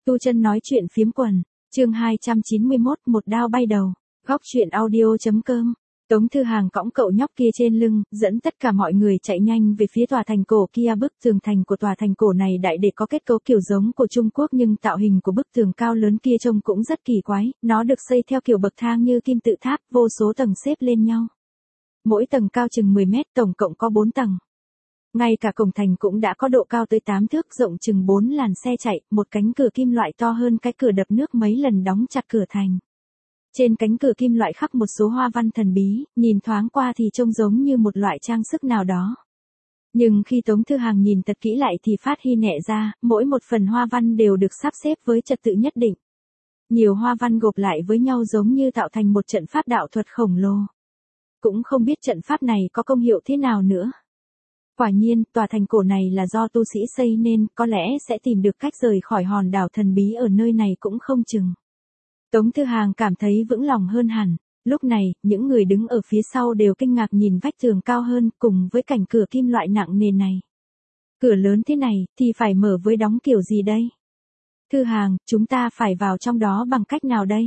Tu Chân nói chuyện phiếm quần, chương 291, một đao bay đầu, góc chuyện audio.com. Tống Thư Hàng cõng cậu nhóc kia trên lưng, dẫn tất cả mọi người chạy nhanh về phía tòa thành cổ kia. Bức tường thành của tòa thành cổ này đại để có kết cấu kiểu giống của Trung Quốc, nhưng tạo hình của bức tường cao lớn kia trông cũng rất kỳ quái, nó được xây theo kiểu bậc thang như kim tự tháp, vô số tầng xếp lên nhau. Mỗi tầng cao chừng 10 mét, tổng cộng có 4 tầng. Ngay cả cổng thành cũng đã có độ cao tới 8 thước, rộng chừng 4 làn xe chạy, một cánh cửa kim loại to hơn cái cửa đập nước mấy lần đóng chặt cửa thành. Trên cánh cửa kim loại khắc một số hoa văn thần bí, nhìn thoáng qua thì trông giống như một loại trang sức nào đó. Nhưng khi Tống Thư Hàng nhìn thật kỹ lại thì phát hi nhẹ ra, mỗi một phần hoa văn đều được sắp xếp với trật tự nhất định. Nhiều hoa văn gộp lại với nhau giống như tạo thành một trận pháp đạo thuật khổng lồ. Cũng không biết trận pháp này có công hiệu thế nào nữa. Quả nhiên, tòa thành cổ này là do tu sĩ xây nên, có lẽ sẽ tìm được cách rời khỏi hòn đảo thần bí ở nơi này cũng không chừng. Tống Thư Hàng cảm thấy vững lòng hơn hẳn. Lúc này, những người đứng ở phía sau đều kinh ngạc nhìn vách tường cao hơn, cùng với cảnh cửa kim loại nặng nề này. Cửa lớn thế này, thì phải mở với đóng kiểu gì đây? Thư Hàng, chúng ta phải vào trong đó bằng cách nào đây?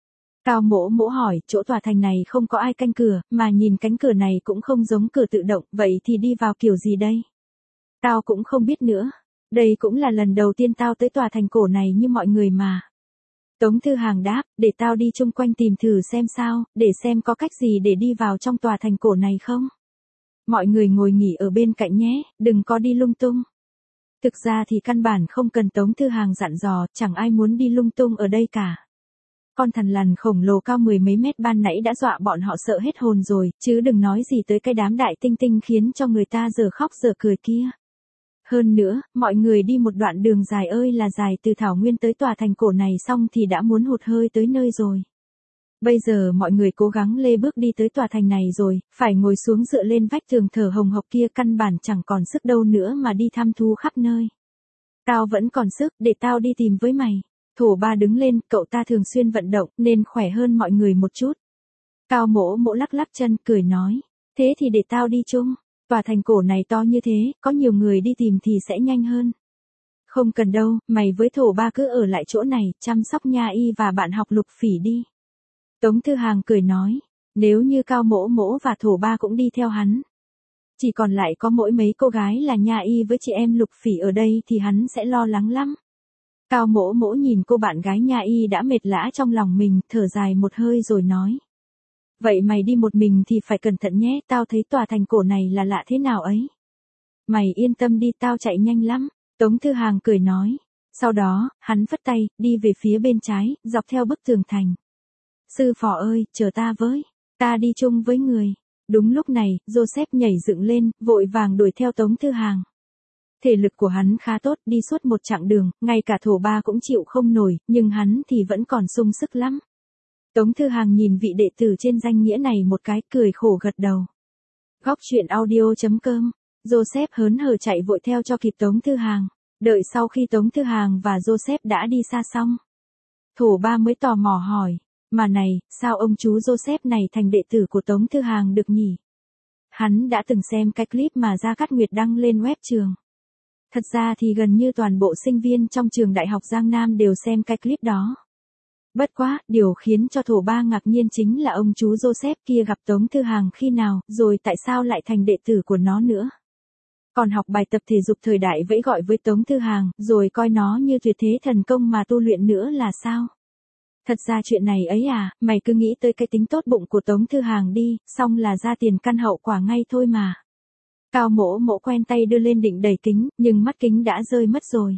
Cao Mỗ Mỗ hỏi, chỗ tòa thành này không có ai canh cửa, mà nhìn cánh cửa này cũng không giống cửa tự động, vậy thì đi vào kiểu gì đây? Tao cũng không biết nữa. Đây cũng là lần đầu tiên tao tới tòa thành cổ này như mọi người mà. Tống Thư Hàng đáp, để tao đi chung quanh tìm thử xem sao, để xem có cách gì để đi vào trong tòa thành cổ này không. Mọi người ngồi nghỉ ở bên cạnh nhé, đừng có đi lung tung. Thực ra thì căn bản không cần Tống Thư Hàng dặn dò, chẳng ai muốn đi lung tung ở đây cả. Con thằn lằn khổng lồ cao 10 mấy mét ban nãy đã dọa bọn họ sợ hết hồn rồi, chứ đừng nói gì tới cái đám đại tinh tinh khiến cho người ta giờ khóc giờ cười kia. Hơn nữa, mọi người đi một đoạn đường dài ơi là dài từ Thảo Nguyên tới tòa thành cổ này xong thì đã muốn hụt hơi tới nơi rồi. Bây giờ mọi người cố gắng lê bước đi tới tòa thành này rồi, phải ngồi xuống dựa lên vách tường thở hồng hộc kia, căn bản chẳng còn sức đâu nữa mà đi thăm thu khắp nơi. Tao vẫn còn sức, để tao đi tìm với mày. Thổ Ba đứng lên, cậu ta thường xuyên vận động, nên khỏe hơn mọi người một chút. Cao Mỗ Mỗ lắc lắc chân, cười nói, thế thì để tao đi chung. Tòa thành cổ này to như thế, có nhiều người đi tìm thì sẽ nhanh hơn. Không cần đâu, mày với Thổ Ba cứ ở lại chỗ này, chăm sóc Nha Y và bạn học Lục Phỉ đi. Tống Thư Hàng cười nói, nếu như Cao Mỗ Mỗ và Thổ Ba cũng đi theo hắn. Chỉ còn lại có mỗi mấy cô gái là Nha Y với chị em Lục Phỉ ở đây thì hắn sẽ lo lắng lắm. Cao Mỗ Mỗ nhìn cô bạn gái Nha Y đã mệt lã trong lòng mình, thở dài một hơi rồi nói. Vậy mày đi một mình thì phải cẩn thận nhé, tao thấy tòa thành cổ này là lạ thế nào ấy. Mày yên tâm đi, tao chạy nhanh lắm, Tống Thư Hàng cười nói. Sau đó, hắn phất tay, đi về phía bên trái, dọc theo bức tường thành. Sư phò ơi, chờ ta với, ta đi chung với người. Đúng lúc này, Joseph nhảy dựng lên, vội vàng đuổi theo Tống Thư Hàng. Thể lực của hắn khá tốt, đi suốt một chặng đường, ngay cả Thổ Ba cũng chịu không nổi, nhưng hắn thì vẫn còn sung sức lắm. Tống Thư Hàng nhìn vị đệ tử trên danh nghĩa này một cái, cười khổ gật đầu. Góc chuyện audio.com. Joseph hớn hở chạy vội theo cho kịp Tống Thư Hàng. Đợi sau khi Tống Thư Hàng và Joseph đã đi xa xong, Thổ Ba mới tò mò hỏi, mà này, sao ông chú Joseph này thành đệ tử của Tống Thư Hàng được nhỉ? Hắn đã từng xem cái clip mà Gia Cát Nguyệt đăng lên web trường. Thật ra thì gần như toàn bộ sinh viên trong trường Đại học Giang Nam đều xem cái clip đó. Bất quá, điều khiến cho Thổ Ba ngạc nhiên chính là ông chú Joseph kia gặp Tống Thư Hàng khi nào, rồi tại sao lại thành đệ tử của nó nữa. Còn học bài tập thể dục thời đại vẫy gọi với Tống Thư Hàng, rồi coi nó như tuyệt thế thần công mà tu luyện nữa là sao? Thật ra chuyện này ấy à, mày cứ nghĩ tới cái tính tốt bụng của Tống Thư Hàng đi, xong là ra tiền căn hậu quả ngay thôi mà. Cao Mỗ Mỗ quen tay đưa lên định đẩy kính, nhưng mắt kính đã rơi mất rồi.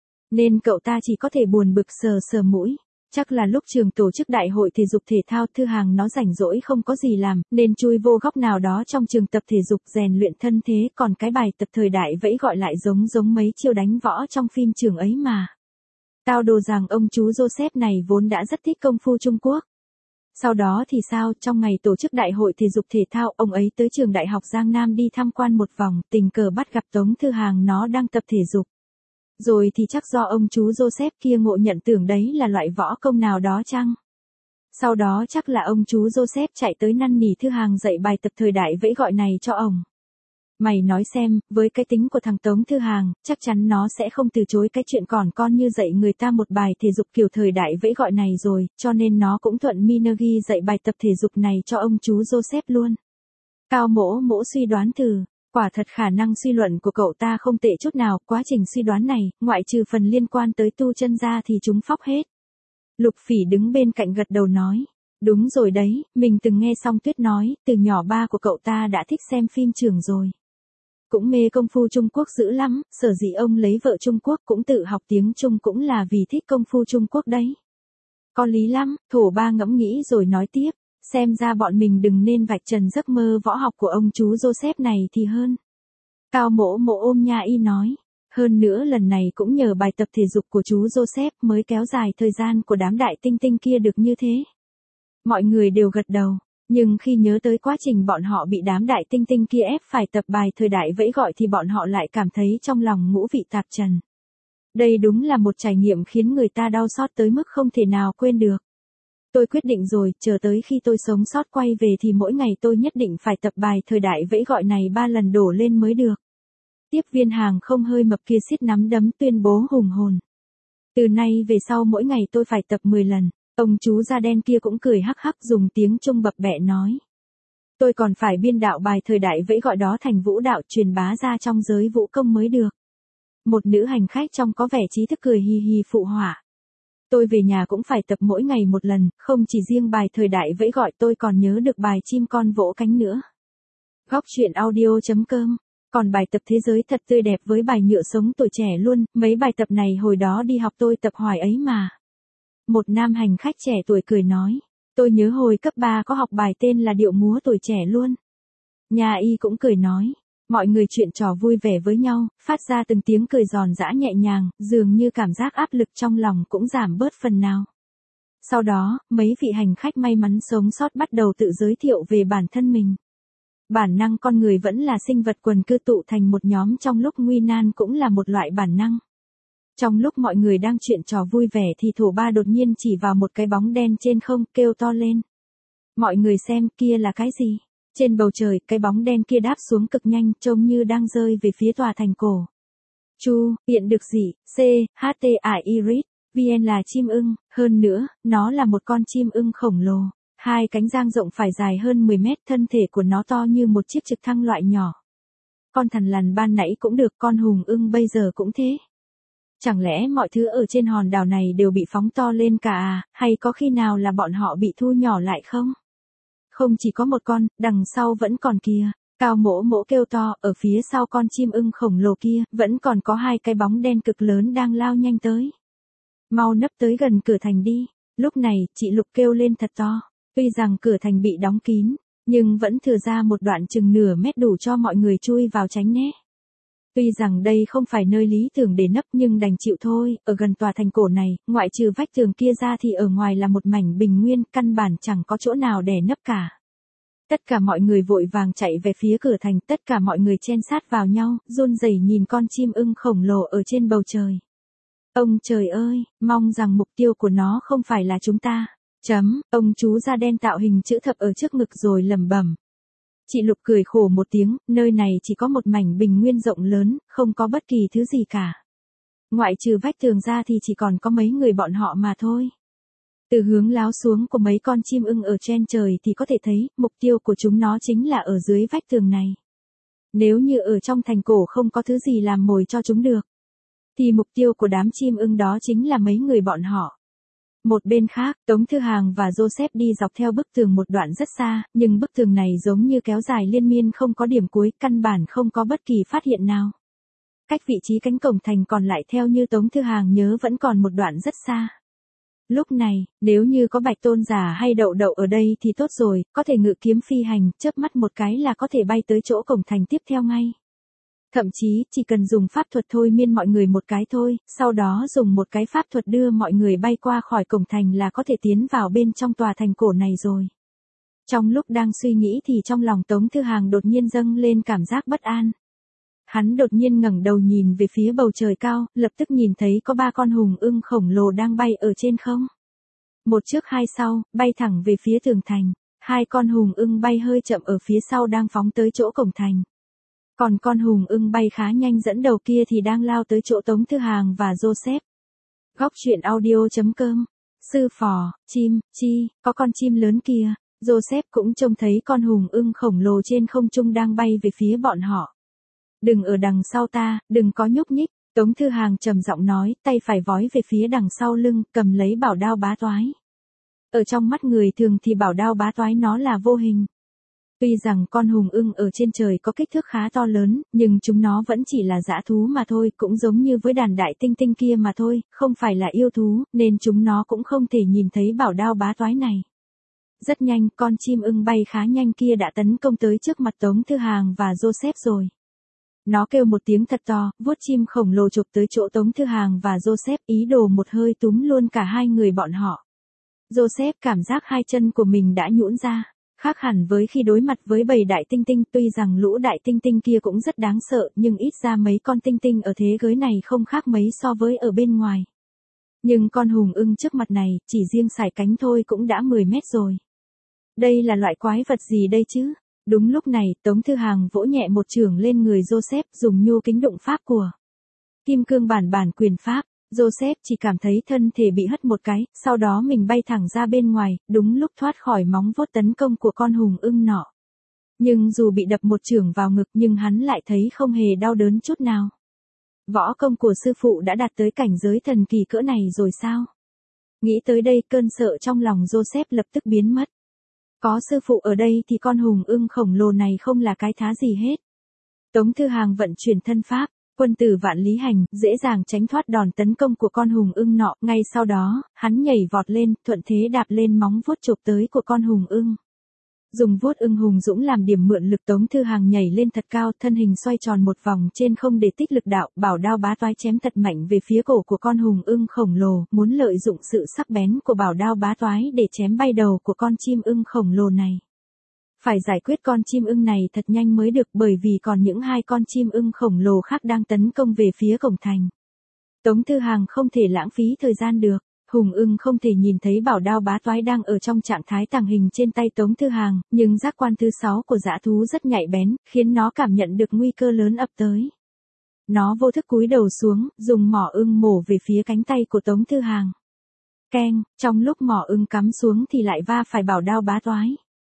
Nên cậu ta chỉ có thể buồn bực sờ sờ mũi. Chắc là lúc trường tổ chức đại hội thể dục thể thao, Thư Hàng nó rảnh rỗi không có gì làm, nên chui vô góc nào đó trong trường tập thể dục rèn luyện thân thế, còn cái bài tập thời đại vẫy gọi lại giống mấy chiêu đánh võ trong phim trường ấy mà. Tao đồ rằng ông chú Joseph này vốn đã rất thích công phu Trung Quốc. Sau đó thì sao, trong ngày tổ chức đại hội thể dục thể thao, ông ấy tới trường Đại học Giang Nam đi tham quan một vòng, tình cờ bắt gặp Tống Thư Hàng nó đang tập thể dục. Rồi thì chắc do ông chú Joseph kia ngộ nhận tưởng đấy là loại võ công nào đó chăng? Sau đó chắc là ông chú Joseph chạy tới năn nỉ Thư Hàng dạy bài tập thời đại vẫy gọi này cho ổng. Mày nói xem, với cái tính của thằng Tống Thư Hàng, chắc chắn nó sẽ không từ chối cái chuyện còn con như dạy người ta một bài thể dục kiểu thời đại vẫy gọi này rồi, cho nên nó cũng thuận Minogi dạy bài tập thể dục này cho ông chú Joseph luôn. Cao Mỗ Mỗ suy đoán thử, quả thật khả năng suy luận của cậu ta không tệ chút nào, quá trình suy đoán này, ngoại trừ phần liên quan tới tu chân ra thì chúng phóc hết. Lục Phỉ đứng bên cạnh gật đầu nói. Đúng rồi đấy, mình từng nghe Song Tuyết nói, từ nhỏ ba của cậu ta đã thích xem phim trường rồi. Cũng mê công phu Trung Quốc dữ lắm, sở dĩ ông lấy vợ Trung Quốc cũng tự học tiếng Trung cũng là vì thích công phu Trung Quốc đấy. Có lý lắm, Thổ Ba ngẫm nghĩ rồi nói tiếp, xem ra bọn mình đừng nên vạch trần giấc mơ võ học của ông chú Joseph này thì hơn. Cao Mỗ Mỗ ôm Nha Y nói, hơn nữa lần này cũng nhờ bài tập thể dục của chú Joseph mới kéo dài thời gian của đám đại tinh tinh kia được như thế. Mọi người đều gật đầu. Nhưng khi nhớ tới quá trình bọn họ bị đám đại tinh tinh kia ép phải tập bài thời đại vẫy gọi thì bọn họ lại cảm thấy trong lòng ngũ vị tạp trần. Đây đúng là một trải nghiệm khiến người ta đau xót tới mức không thể nào quên được. Tôi quyết định rồi, chờ tới khi tôi sống sót quay về thì mỗi ngày tôi nhất định phải tập bài thời đại vẫy gọi này 3 lần đổ lên mới được. Tiếp viên hàng không hơi mập kia siết nắm đấm tuyên bố hùng hồn. Từ nay về sau mỗi ngày tôi phải tập 10 lần. Ông chú da đen kia cũng cười hắc hắc dùng tiếng Trung bập bẹ nói. Tôi còn phải biên đạo bài thời đại vẫy gọi đó thành vũ đạo truyền bá ra trong giới vũ công mới được. Một nữ hành khách trong có vẻ trí thức cười hì hì phụ họa. Tôi về nhà cũng phải tập mỗi ngày một lần, không chỉ riêng bài thời đại vẫy gọi tôi còn nhớ được bài chim con vỗ cánh nữa. Góc truyện audio.com. Còn bài tập thế giới thật tươi đẹp với bài nhựa sống tuổi trẻ luôn, mấy bài tập này hồi đó đi học tôi tập hoài ấy mà. Một nam hành khách trẻ tuổi cười nói, tôi nhớ hồi cấp 3 có học bài tên là điệu múa tuổi trẻ luôn. Nha Y cũng cười nói, mọi người chuyện trò vui vẻ với nhau, phát ra từng tiếng cười giòn giã nhẹ nhàng, dường như cảm giác áp lực trong lòng cũng giảm bớt phần nào. Sau đó, mấy vị hành khách may mắn sống sót bắt đầu tự giới thiệu về bản thân mình. Bản năng con người vẫn là sinh vật quần cư tụ thành một nhóm trong lúc nguy nan cũng là một loại bản năng. Trong lúc mọi người đang chuyện trò vui vẻ thì Thổ Ba đột nhiên chỉ vào một cái bóng đen trên không kêu to lên. Mọi người xem kia là cái gì? Trên bầu trời, cái bóng đen kia đáp xuống cực nhanh trông như đang rơi về phía tòa thành cổ. Chu, hiện được gì? C, H, T, I, Iris, VN là chim ưng, hơn nữa, nó là một con chim ưng khổng lồ. Hai cánh dang rộng phải dài hơn 10 mét, thân thể của nó to như một chiếc trực thăng loại nhỏ. Con thằn lằn ban nãy cũng được, con hùng ưng bây giờ cũng thế. Chẳng lẽ mọi thứ ở trên hòn đảo này đều bị phóng to lên cả à, hay có khi nào là bọn họ bị thu nhỏ lại không? Không chỉ có một con, đằng sau vẫn còn kìa. Cao Mỗ Mỗ kêu to, ở phía sau con chim ưng khổng lồ kia, vẫn còn có hai cái bóng đen cực lớn đang lao nhanh tới. Mau nấp tới gần cửa thành đi. Lúc này, chị Lục kêu lên thật to. Tuy rằng cửa thành bị đóng kín, nhưng vẫn thừa ra một đoạn chừng nửa mét đủ cho mọi người chui vào tránh né. Tuy rằng đây không phải nơi lý tưởng để nấp nhưng đành chịu thôi, ở gần tòa thành cổ này, ngoại trừ vách tường kia ra thì ở ngoài là một mảnh bình nguyên, căn bản chẳng có chỗ nào để nấp cả. Tất cả mọi người vội vàng chạy về phía cửa thành, tất cả mọi người chen sát vào nhau, run rẩy nhìn con chim ưng khổng lồ ở trên bầu trời. Ông trời ơi, mong rằng mục tiêu của nó không phải là chúng ta. Ông chú da đen tạo hình chữ thập ở trước ngực rồi lẩm bẩm. Chị Lục cười khổ một tiếng, nơi này chỉ có một mảnh bình nguyên rộng lớn, không có bất kỳ thứ gì cả. Ngoại trừ vách tường ra thì chỉ còn có mấy người bọn họ mà thôi. Từ hướng láo xuống của mấy con chim ưng ở trên trời thì có thể thấy, mục tiêu của chúng nó chính là ở dưới vách tường này. Nếu như ở trong thành cổ không có thứ gì làm mồi cho chúng được, thì mục tiêu của đám chim ưng đó chính là mấy người bọn họ. Một bên khác, Tống Thư Hàng và Joseph đi dọc theo bức tường một đoạn rất xa, nhưng bức tường này giống như kéo dài liên miên không có điểm cuối, căn bản không có bất kỳ phát hiện nào. Cách vị trí cánh cổng thành còn lại theo như Tống Thư Hàng nhớ vẫn còn một đoạn rất xa. Lúc này, nếu như có Bạch Tôn Giả hay Đậu Đậu ở đây thì tốt rồi, có thể ngự kiếm phi hành, chớp mắt một cái là có thể bay tới chỗ cổng thành tiếp theo ngay. Thậm chí, chỉ cần dùng pháp thuật thôi miên mọi người một cái thôi, sau đó dùng một cái pháp thuật đưa mọi người bay qua khỏi cổng thành là có thể tiến vào bên trong tòa thành cổ này rồi. Trong lúc đang suy nghĩ thì trong lòng Tống Thư Hàng đột nhiên dâng lên cảm giác bất an. Hắn đột nhiên ngẩng đầu nhìn về phía bầu trời cao, lập tức nhìn thấy có 3 con hùng ưng khổng lồ đang bay ở trên không. Một trước hai sau, bay thẳng về phía tường thành. 2 con hùng ưng bay hơi chậm ở phía sau đang phóng tới chỗ cổng thành. Còn con hùng ưng bay khá nhanh dẫn đầu kia thì đang lao tới chỗ Tống Thư Hàng và Joseph. Góc truyện audio.com. Sư phò, chim, chi, có con chim lớn kia. Joseph cũng trông thấy con hùng ưng khổng lồ trên không trung đang bay về phía bọn họ. Đừng ở đằng sau ta, đừng có nhúc nhích. Tống Thư Hàng trầm giọng nói, tay phải vói về phía đằng sau lưng, cầm lấy bảo đao bá toái. Ở trong mắt người thường thì bảo đao bá toái nó là vô hình. Tuy rằng con hùng ưng ở trên trời có kích thước khá to lớn, nhưng chúng nó vẫn chỉ là dã thú mà thôi, cũng giống như với đàn đại tinh tinh kia mà thôi, không phải là yêu thú, nên chúng nó cũng không thể nhìn thấy bảo đao bá toái này. Rất nhanh, con chim ưng bay khá nhanh kia đã tấn công tới trước mặt Tống Thư Hàng và Joseph rồi. Nó kêu một tiếng thật to, vuốt chim khổng lồ chụp tới chỗ Tống Thư Hàng và Joseph, ý đồ một hơi túm luôn cả hai người bọn họ. Joseph cảm giác hai chân của mình đã nhũn ra. Khác hẳn với khi đối mặt với bầy đại tinh tinh, tuy rằng lũ đại tinh tinh kia cũng rất đáng sợ, nhưng ít ra mấy con tinh tinh ở thế giới này không khác mấy so với ở bên ngoài. Nhưng con hùng ưng trước mặt này, chỉ riêng sải cánh thôi cũng đã 10 mét rồi. Đây là loại quái vật gì đây chứ? Đúng lúc này, Tống Thư Hàng vỗ nhẹ một chưởng lên người Joseph, dùng nhu kính đụng pháp của Kim Cương bản quyền pháp. Joseph chỉ cảm thấy thân thể bị hất một cái, sau đó mình bay thẳng ra bên ngoài, đúng lúc thoát khỏi móng vuốt tấn công của con hùng ưng nọ. Nhưng dù bị đập một chưởng vào ngực nhưng hắn lại thấy không hề đau đớn chút nào. Võ công của sư phụ đã đạt tới cảnh giới thần kỳ cỡ này rồi sao? Nghĩ tới đây cơn sợ trong lòng Joseph lập tức biến mất. Có sư phụ ở đây thì con hùng ưng khổng lồ này không là cái thá gì hết. Tống Thư Hàng vận chuyển thân pháp. Quân tử Vạn Lý Hành, dễ dàng tránh thoát đòn tấn công của con hùng ưng nọ, ngay sau đó, hắn nhảy vọt lên, thuận thế đạp lên móng vuốt chụp tới của con hùng ưng. Dùng vuốt ưng hùng dũng làm điểm mượn lực, Tống Thư Hàng nhảy lên thật cao, thân hình xoay tròn một vòng trên không để tích lực đạo, bảo đao bá toái chém thật mạnh về phía cổ của con hùng ưng khổng lồ, muốn lợi dụng sự sắc bén của bảo đao bá toái để chém bay đầu của con chim ưng khổng lồ này. Phải giải quyết con chim ưng này thật nhanh mới được, bởi vì còn những hai con chim ưng khổng lồ khác đang tấn công về phía cổng thành. Tống Thư Hàng không thể lãng phí thời gian được. Hùng ưng không thể nhìn thấy bảo đao bá toái đang ở trong trạng thái tàng hình trên tay Tống Thư Hàng, nhưng giác quan thứ 6 của dã thú rất nhạy bén, khiến nó cảm nhận được nguy cơ lớn ập tới. Nó vô thức cúi đầu xuống, dùng mỏ ưng mổ về phía cánh tay của Tống Thư Hàng. Keng, trong lúc mỏ ưng cắm xuống thì lại va phải bảo đao bá toái.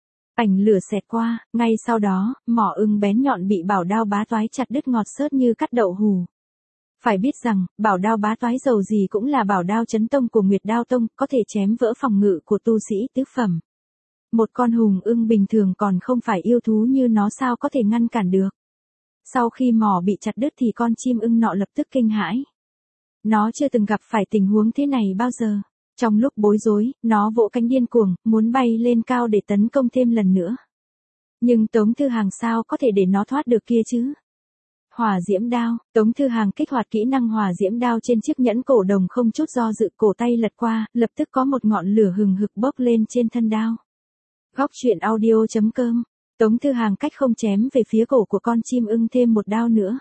Ảnh lửa xẹt qua, ngay sau đó, mỏ ưng bén nhọn bị bảo đao bá toái chặt đứt ngọt xớt như cắt đậu hủ. Phải biết rằng, bảo đao bá toái dầu gì cũng là bảo đao chấn tông của Nguyệt Đao Tông, có thể chém vỡ phòng ngự của tu sĩ tứ phẩm. Một con hùng ưng bình thường còn không phải yêu thú như nó sao có thể ngăn cản được. Sau khi mỏ bị chặt đứt thì con chim ưng nọ lập tức kinh hãi. Nó chưa từng gặp phải tình huống thế này bao giờ. Trong lúc bối rối, nó vỗ cánh điên cuồng, muốn bay lên cao để tấn công thêm lần nữa. Nhưng Tống Thư Hàng sao có thể để nó thoát được kia chứ? Hỏa diễm đao, Tống Thư Hàng kích hoạt kỹ năng hỏa diễm đao trên chiếc nhẫn cổ đồng không chút do dự, cổ tay lật qua, lập tức có một ngọn lửa hừng hực bốc lên trên thân đao. Góc truyện audio.com. Tống Thư Hàng cách không chém về phía cổ của con chim ưng thêm một đao nữa.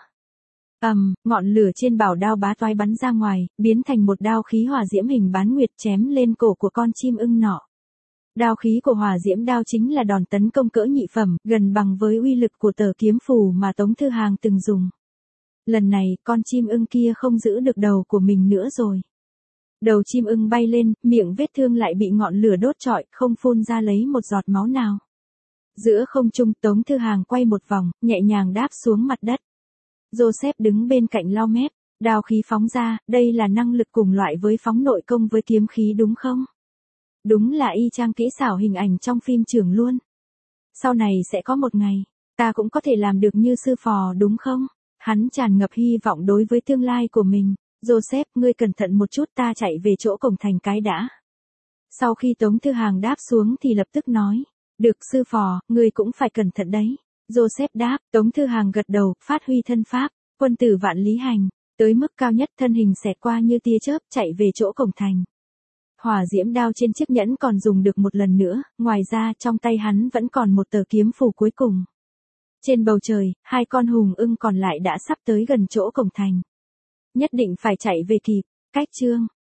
Ngọn lửa trên bảo đao bá toái bắn ra ngoài, biến thành một đao khí hỏa diễm hình bán nguyệt chém lên cổ của con chim ưng nọ. Đao khí của hỏa diễm đao chính là đòn tấn công cỡ nhị phẩm, gần bằng với uy lực của tờ kiếm phù mà Tống Thư Hàng từng dùng. Lần này, con chim ưng kia không giữ được đầu của mình nữa rồi. Đầu chim ưng bay lên, miệng vết thương lại bị ngọn lửa đốt trọi, không phun ra lấy một giọt máu nào. Giữa không trung, Tống Thư Hàng quay một vòng, nhẹ nhàng đáp xuống mặt đất. Joseph đứng bên cạnh lau mép, đao khí phóng ra, đây là năng lực cùng loại với phóng nội công với kiếm khí đúng không? Đúng là y chang kỹ xảo hình ảnh trong phim trường luôn. Sau này sẽ có một ngày, ta cũng có thể làm được như sư phò đúng không? Hắn tràn ngập hy vọng đối với tương lai của mình. Joseph, ngươi cẩn thận một chút, ta chạy về chỗ cổng thành cái đã. Sau khi Tống Thư Hàng đáp xuống thì lập tức nói, được sư phò, ngươi cũng phải cẩn thận đấy. Joseph đáp, Tống Thư Hàng gật đầu, phát huy thân pháp, quân tử Vạn Lý Hành, tới mức cao nhất thân hình xẹt qua như tia chớp chạy về chỗ cổng thành. Hỏa diễm đao trên chiếc nhẫn còn dùng được một lần nữa, ngoài ra trong tay hắn vẫn còn một tờ kiếm phù cuối cùng. Trên bầu trời, hai con hùng ưng còn lại đã sắp tới gần chỗ cổng thành. Nhất định phải chạy về kịp, cách chương.